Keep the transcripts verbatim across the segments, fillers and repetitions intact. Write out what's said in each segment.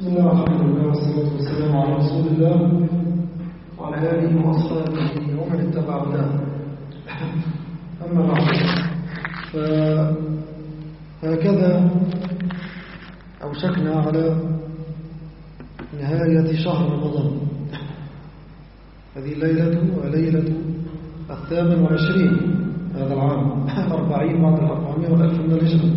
بسم الله والحمد لله والصلاة والسلام على رسول الله وعلى آله وأصحابه ومن اتبع هداه. أما بعد، فهكذا أوشكنا على نهاية شهر رمضان. هذه الليلة وليلة الثامن والعشرين هذا العام، أربعين بعد الأربعمائة والألف من الهجرة،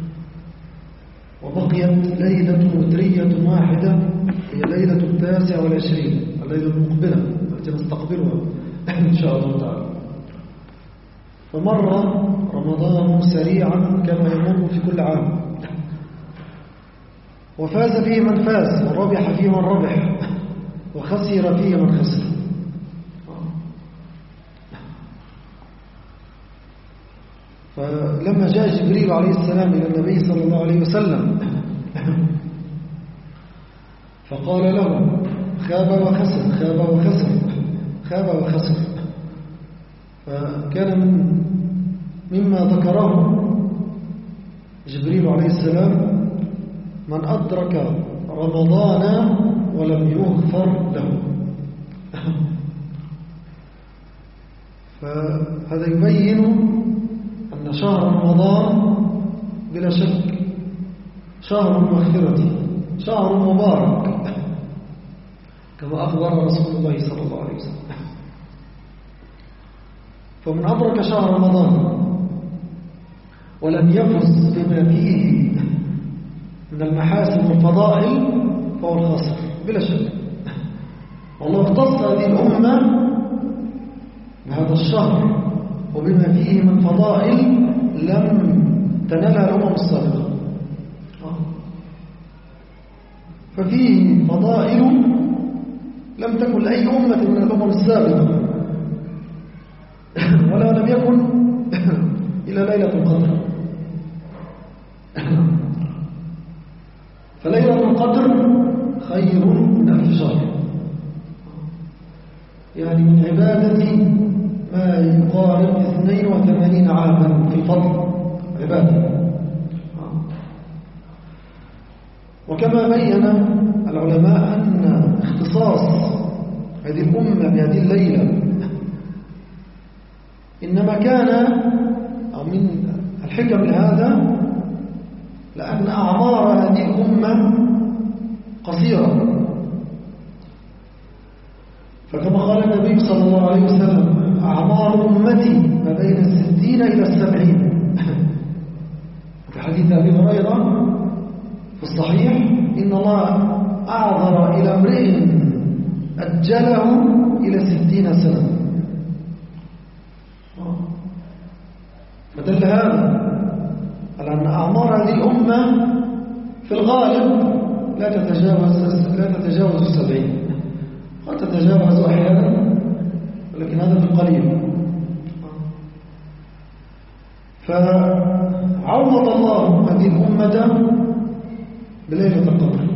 وبقيت ليلة وترية واحدة هي ليلة التاسع والعشرين، الليلة المقبلة التي نستقبلها إن شاء الله تعالى. فمر رمضان سريعا كما يمر في كل عام، وفاز فيه من فاز، وربح فيه من ربح، وخسر فيه من خسر. فلما جاء جبريل عليه السلام إلى النبي صلى الله عليه وسلم فقال له: خاب وخسر، خاب وخسر، خاب وخسر. فكان من مما ذكره جبريل عليه السلام: من أدرك رمضان ولم يغفر له. فهذا يبين أن شهر رمضان بلا شك شهر المغفرة، شهر مبارك، كما أخبر رسول الله صلى الله عليه وسلم. فمن أدرك شهر رمضان ولم يفز بما فيه من المحاسن والفضائل فهو الخاسر بلا شك. والله اختص هذه الأمة بهذا الشهر وبما فيه من فضائل لم تنالها الأمم السابقة. ففيه فضائل لم تكن لأي أمة من الأمم السابقة، ولا لم يكن إلى ليلة القدر. فليلة القدر خير من ألف شهر، يعني من عبادة ما يقارب اثنين وثمانين عاما في الفضل عبادة. وكما بين العلماء أن اختصاص هذه الأمة بهذه الليلة إنما كان أو من الحكم لهذا لأن أعمار هذه الأمة قصيرة. فكما قال النبي صلى الله عليه وسلم: أعمار أمتي ما بين الستين إلى السبعين. في حديث أبي هريرة في الصحيح: إن الله أعذر إلى امرئ أجله إلى ستين سنة. فدل هذا على أن أعمار هذه الأمة في الغالب لا تتجاوز لا تتجاوز السبعين، قد تتجاوز أحيانا، ولكن هذا في القليل. فعوض الله هذه الأمة بليلة القدر،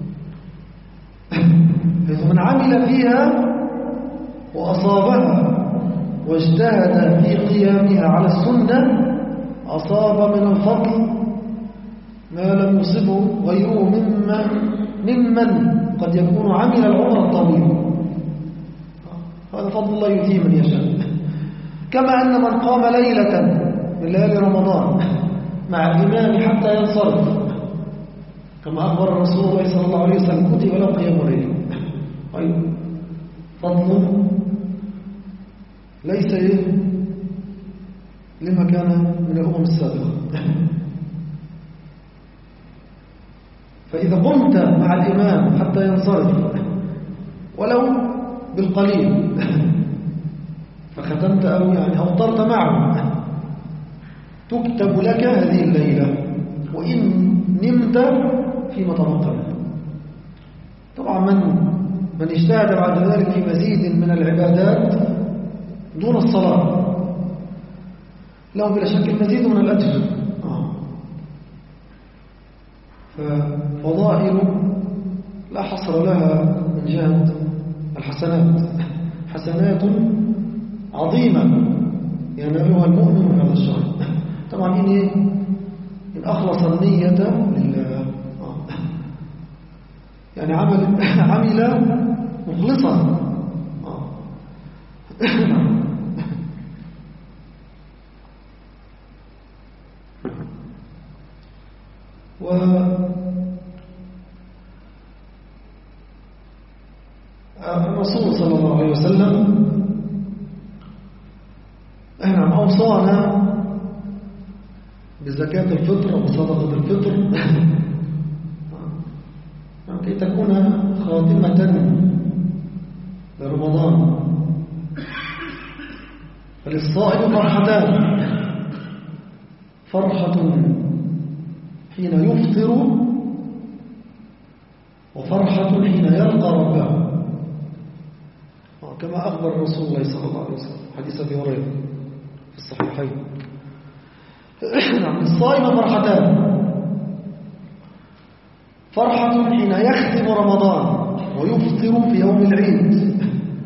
حيث من عمل فيها وأصابها واجتهد في قيامها على السنة أصاب من الفضل ما لم يصبه غيره ممن, ممن قد يكون عمل العمر الطويل. هذا فضل الله يؤتيه من يشاء. كما أن من قام ليلة من ليالي رمضان مع الإمام حتى ينصرف، كما أخبر رسول الله صلى الله عليه وسلم: كتب له قيام ليل. أيضا فضل ليس إيه لما كان من الأمم السابقة. فإذا قمت مع الإمام حتى ينصرف ولو بالقليل فختمت أو يعني أوطرت معه، تكتب لك هذه الليلة، وإن نمت فيما تبقى. طبعا من من اجتهد بعد ذلك في مزيد من العبادات دون الصلاة له بلا شك المزيد من الأجر. ففضائل لا حصر لها من جهة الحسنات، حسنات عظيمة ينالها المؤمن من هذا الشهر. طبعا إن, إن أخلص النية لله. يعني عمل عمل مخلصا. والرسول صلى الله عليه وسلم نعم أوصانا بزكاة الفطر وصدقة الفطر كي تكون خاتمة لرمضان. فللصائم فرحتان: فرحة حين يفطر، وفرحة حين يلقى ربه، كما أخبر رسول الله صلى الله عليه وسلم حديث أبي هريرة في الصحيحين. نعم، الصائم فرحتان: فرحة حين يختم رمضان ويفطر في يوم العيد،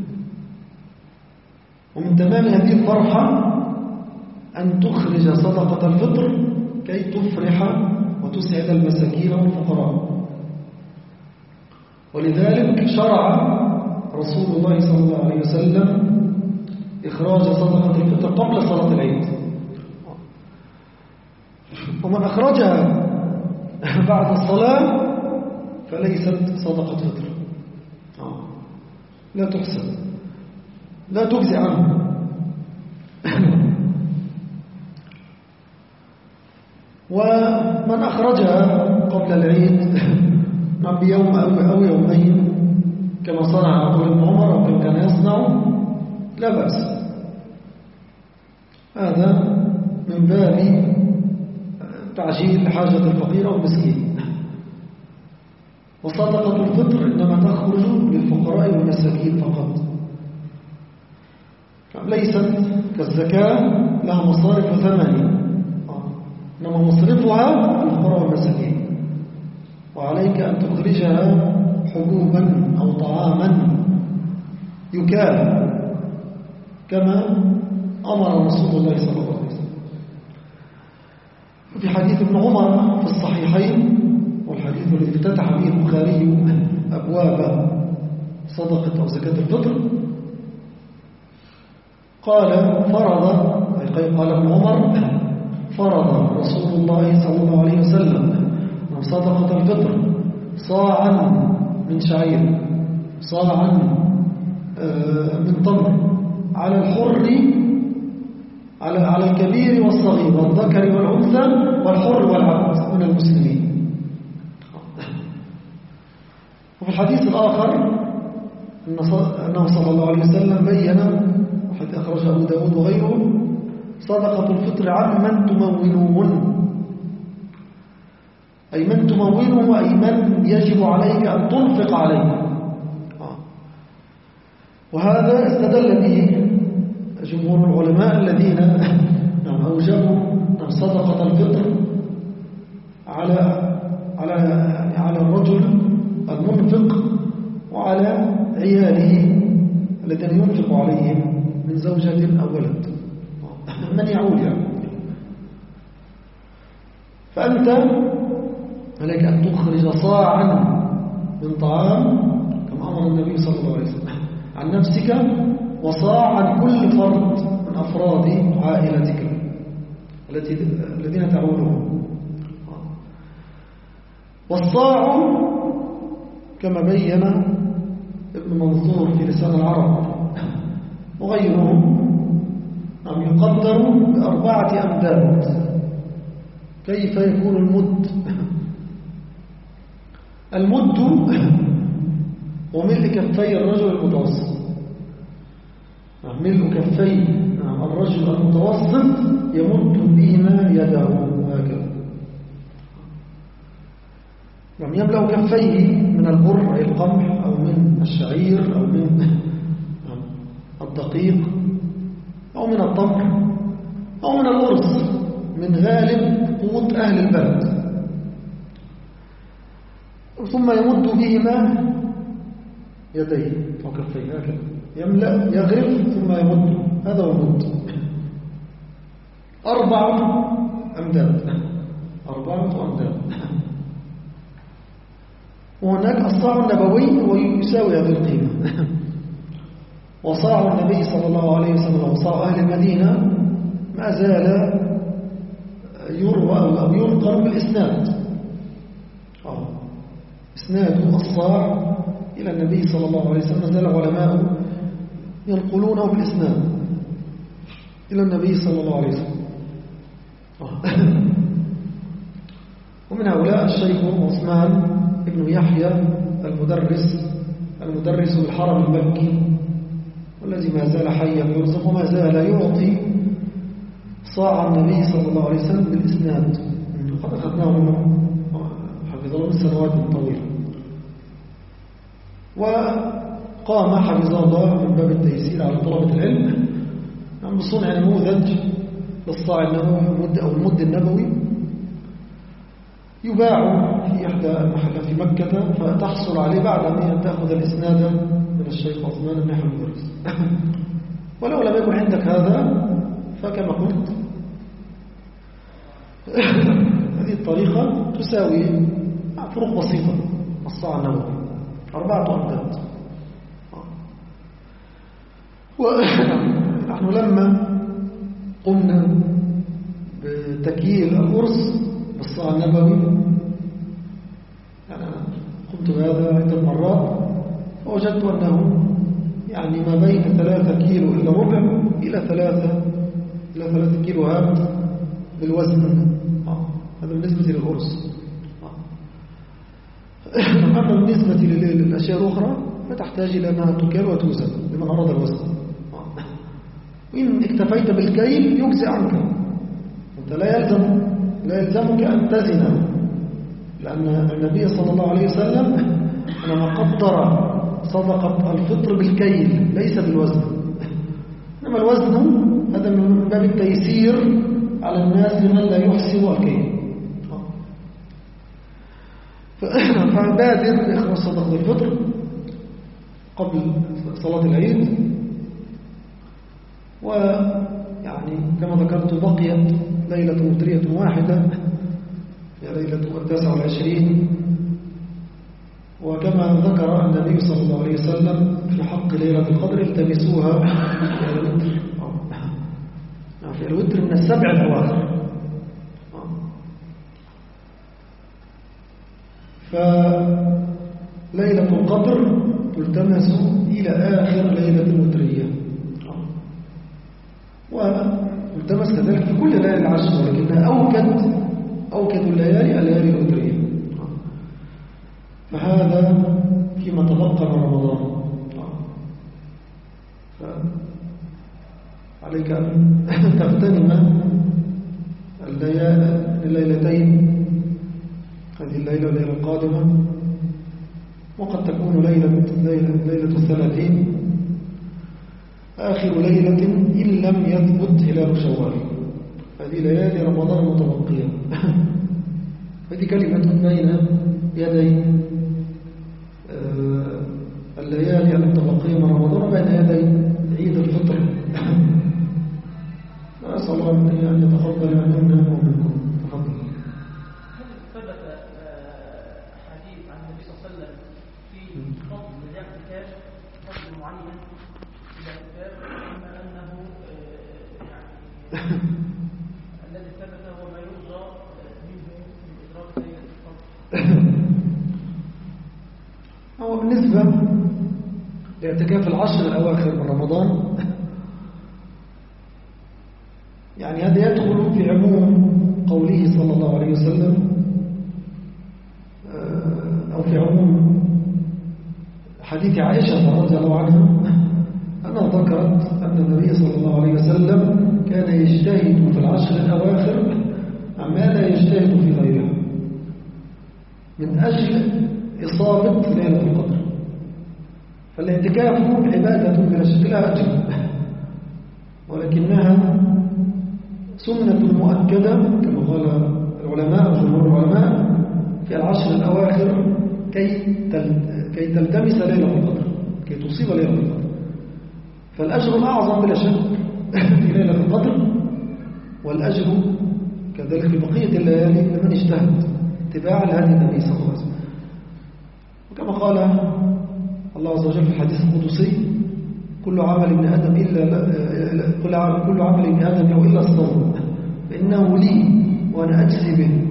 ومن تمام هذه الفرحة أن تخرج صدقة الفطر كي تفرح وتسعد المساكين والفقراء. ولذلك شرع رسول الله صلى الله عليه وسلم إخراج صدقة الفطر قبل صلاة العيد، ومن أخرجها بعد الصلاة فليست صدقة فطر، لا تحسب، لا تجزي عنه. ومن أخرجها قبل العيد بيوم أو يومين كما صنع عبد الله بن عمر وكما كان يصنع لا بأس. هذا من باب تعجيل حاجة الفقير والمسكين. وصدقة الفطر إنما تخرج للفقراء والمساكين فقط، ليست كالزكاة لها مصارف ثمانية، إنما مصرفها الفقراء والمساكين. وعليك أن تخرجها حبوبا أو طعاما يكال كما أمر رسول الله صلى الله عليه وسلم. في حديث ابن عمر في الصحيحين، والحديث الذي افتتح به البخاري أبواب صدقة أو زكاة الفطر، قال فرض قال ابن عمر فرض رسول الله صلى الله عليه وسلم صدقة الفطر صاعا من شعير، صاعا من تمر، على الحر، على على الكبير والصغير والذكر والأنثى والحر والعبد من المسلمين. وفي الحديث الآخر أنه صلى الله عليه وسلم بين، وحديث أخرجه أبو داود وغيره، صدقة الفطر عن من تمونون، أي من تمونه، أي من يجب عليك أن تنفق عليه. وهذا استدل به جمهور العلماء الذين أوجبوا صدقة الفطر على على على الرجل المنفق وعلى عياله الذين ينفق عليهم من زوجة أو ولد، من يعول يعني. فأنت عليك أن تخرج صاعا من طعام كما أمر النبي صلى الله عليه وسلم عن نفسك، وصاع عن كل فرد من أفراد عائلتك التي الذين تعولهم. والصاع كما بين ابن منظور في لسان العرب وغيره أم يقدر بأربعة أمداد. كيف يكون المد؟ المد وملء كفي الرجل المتوسط، ملء كفي الرجل المتوسط يمد بهما يده هكذا، يعني يملأ كفيه من البر أي القمح أو من الشعير أو من الدقيق أو من التمر أو من الأرز، من غالب قوت أهل البلد، ثم يمد بهما يديه أو كفيه هكذا، يملأ يغرف ثم يمد، هذا هو المد. أربعة أمداد، أربعة أمداد. وهناك الصاع النبوي ويساوي هذه القيمة. وصاع النبي صلى الله عليه وسلم وصاع أهل المدينة ما زال يروى أو ينقل بالإسناد. إسناد الصاع إلى النبي صلى الله عليه وسلم ما زال علماء ينقلونه بالإسناد إلى النبي صلى الله عليه وسلم. ومن هؤلاء الشيخ عثمان ابن يحيى المدرس المدرس بالحرم المكي، والذي ما زال حيا يرزق وما زال يعطي صاع النبي صلى الله عليه وسلم بالإسناد. قد أخذناه منه حفظه الله من سنوات طويلة. وقام حفظه الله من باب التيسير على طلبة العلم بصنع نموذج للصاع النبوي أو المد النبوي يباع في إحدى المحلات في مكة، فتحصل عليه بعد أن تأخذ الإسناد من الشيخ عثمان بن يحيى المدرس. ولو لم يكن عندك هذا فكما قلت هذه الطريقة تساوي فروق بسيطة. الصاع النبوي أربعة أمداد. ونحن لما قمنا بتكييل القرص بالصاع النبوي، يعني أنا قمت بهذا عدة مرات، فوجدت أنه يعني ما بين ثلاثة كيلو إلى ربع إلى ثلاثة إلى ثلاثة كيلوهات بالوزن. آه. هذا بالنسبة للقرص. آه. أما بالنسبة للأشياء الأخرى فتحتاج إلى أنها تكال وتوزن لمن أراد الوزن. آه. وإن اكتفيت بالكيل يجزي عنك، أنت لا يلزم لا يلزمك أن تزن، لأن النبي صلى الله عليه وسلم لما قدر صدقة الفطر بالكيل ليس بالوزن، إنما الوزن هذا من باب التيسير على الناس لمن لا يحسن الكيل. فبادر بإخراج صدقة الفطر قبل صلاة العيد. ويعني كما ذكرت بقيت ليلة مترية واحدة هي ليلة التاسع والعشرين، وكما ذكر النبي صلى الله عليه وسلم في حق ليلة القدر التمسوها في الوتر، في الوتر من السبع الأواخر. فليلة القدر تلتمس إلى آخر ليلة مترية، وتلتمس كذلك في كل ليالي العشر، ولكنها أوكد أوكد الليالي الليالي الوترية. فهذا فيما تبقى من رمضان. عليك أن تغتنم الليلتين، هذه الليلة والليلة القادمة، وقد تكون ليلة, ليلة, ليلة الثلاثين آخر ليلة إن لم يثبت هلال شوال. هذه ليالي رمضان متبقية. هذه كلمة بين يدي الليالي المتبقية من رمضان بين يدي عيد الفطر. أسأل الله أن يتقبل منا ومنكم. تفضل. هل ثبت حديث عن النبي صلى الله عليه وسلم في فضل الاعتكاف، فضل معين للاعتكاف، أما أنه يعني الذي ثبت هو ما يرجى منه من إدراك ليلة القدر؟ هو بالنسبة لاعتكاف العشر الأواخر من رمضان، يعني هذا يدخل في عموم قوله صلى الله عليه وسلم، أو في عموم حديث عائشة رضي الله عنها أنها ذكرت أن النبي صلى الله عليه وسلم كان يجتهد في العشر الأواخر ما لا يجتهد في غيرها من أجل إصابة ليلة القدر. فالاعتكاف عبادة بلا شك لها أجر، ولكنها سنة مؤكدة كما قال العلماء وجمهور العلماء في العشر الأواخر كي كي تلتمس ليلة القدر، كي تصيب ليلة القدر. فالأجر الأعظم بلا شك في ليلة القدر، والأجر كذلك في بقية الليالي لمن اجتهد اتباعا لهدي النبي صلى الله عليه وسلم. كما قال الله عز وجل في الحديث القدسي: كل عمل ابن آدم إلا كل عمل كل عمل ابن آدم له إلا الصوم فإنه لي وأنا أجزي به،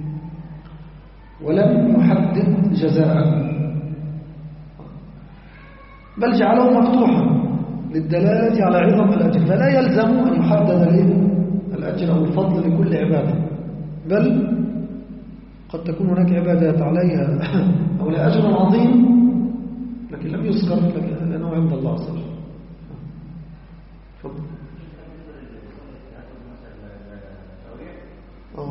ولم يحدد جزاء، بل جعله مفتوحا للدلالة على عظم الأجر، فلا يلزم أن يحدد له الأجر أو الفضل لكل عبادة، بل قد تكون هناك عبادات عليها أو لها أجر عظيم لكن لم يذكر لأنه عند الله عز وجل. تفضل. اه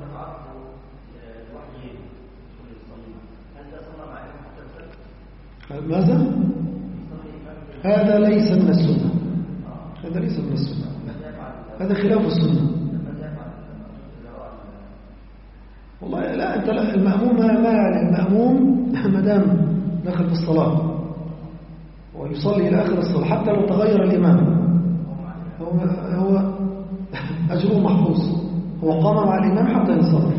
ماذا؟ هذا ليس من السنة، هذا ليس من السنة، هذا خلاف السنة. والله لا، أنت لا، المأموم ما يعني المأموم ما دام دخل في الصلاة ويصلي إلى آخر الصلاة حتى لو تغير الإمام هو هو أجره محفوظ، هو قام مع الإمام حتى ينصرف.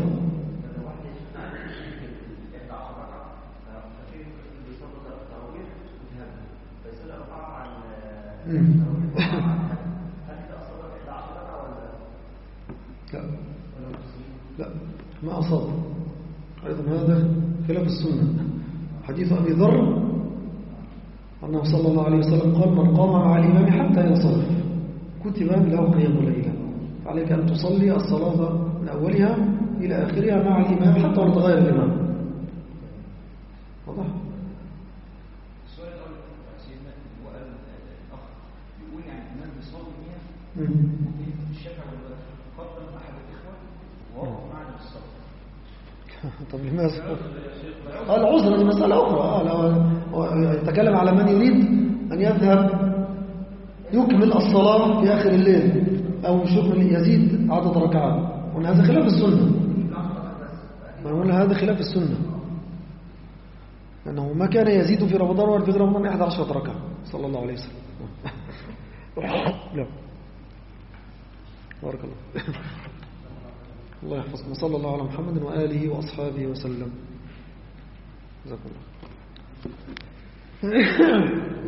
لا لا ما أصاب، أيضا هذا خلاف السنة. حديث أبي ذر أنه صلى الله عليه وسلم قال: من قام مع الإمام حتى ينصرف كتب له قيام ليلة، عليك أن تصلي الصلاة من أولها إلى آخرها مع الإمام حتى لا تغير الإمام. واضح؟ السؤال الأول سيدنا هو الأخ يقول يعني الناس بيصلي بيها الشافعي قدم أحد الإخوة ووقف معنا في الصلاة. طب لماذا؟ قال العذر دي مسألة أخرى. آه لو يتكلم على من يريد أن يذهب يكمل الصلاة في آخر الليل أو يشوف يزيد عدد ركعات، وأن هذا خلاف السنة. ما نقول هذا خلاف السنة، لأنه ما كان يزيد في رمضان ولا في رمضان أحد عشرة ركعة صلى الله عليه وسلم. لا بارك الله. الله يحفظكم. صلى الله على محمد وآله وأصحابه وسلم. جزاكم الله.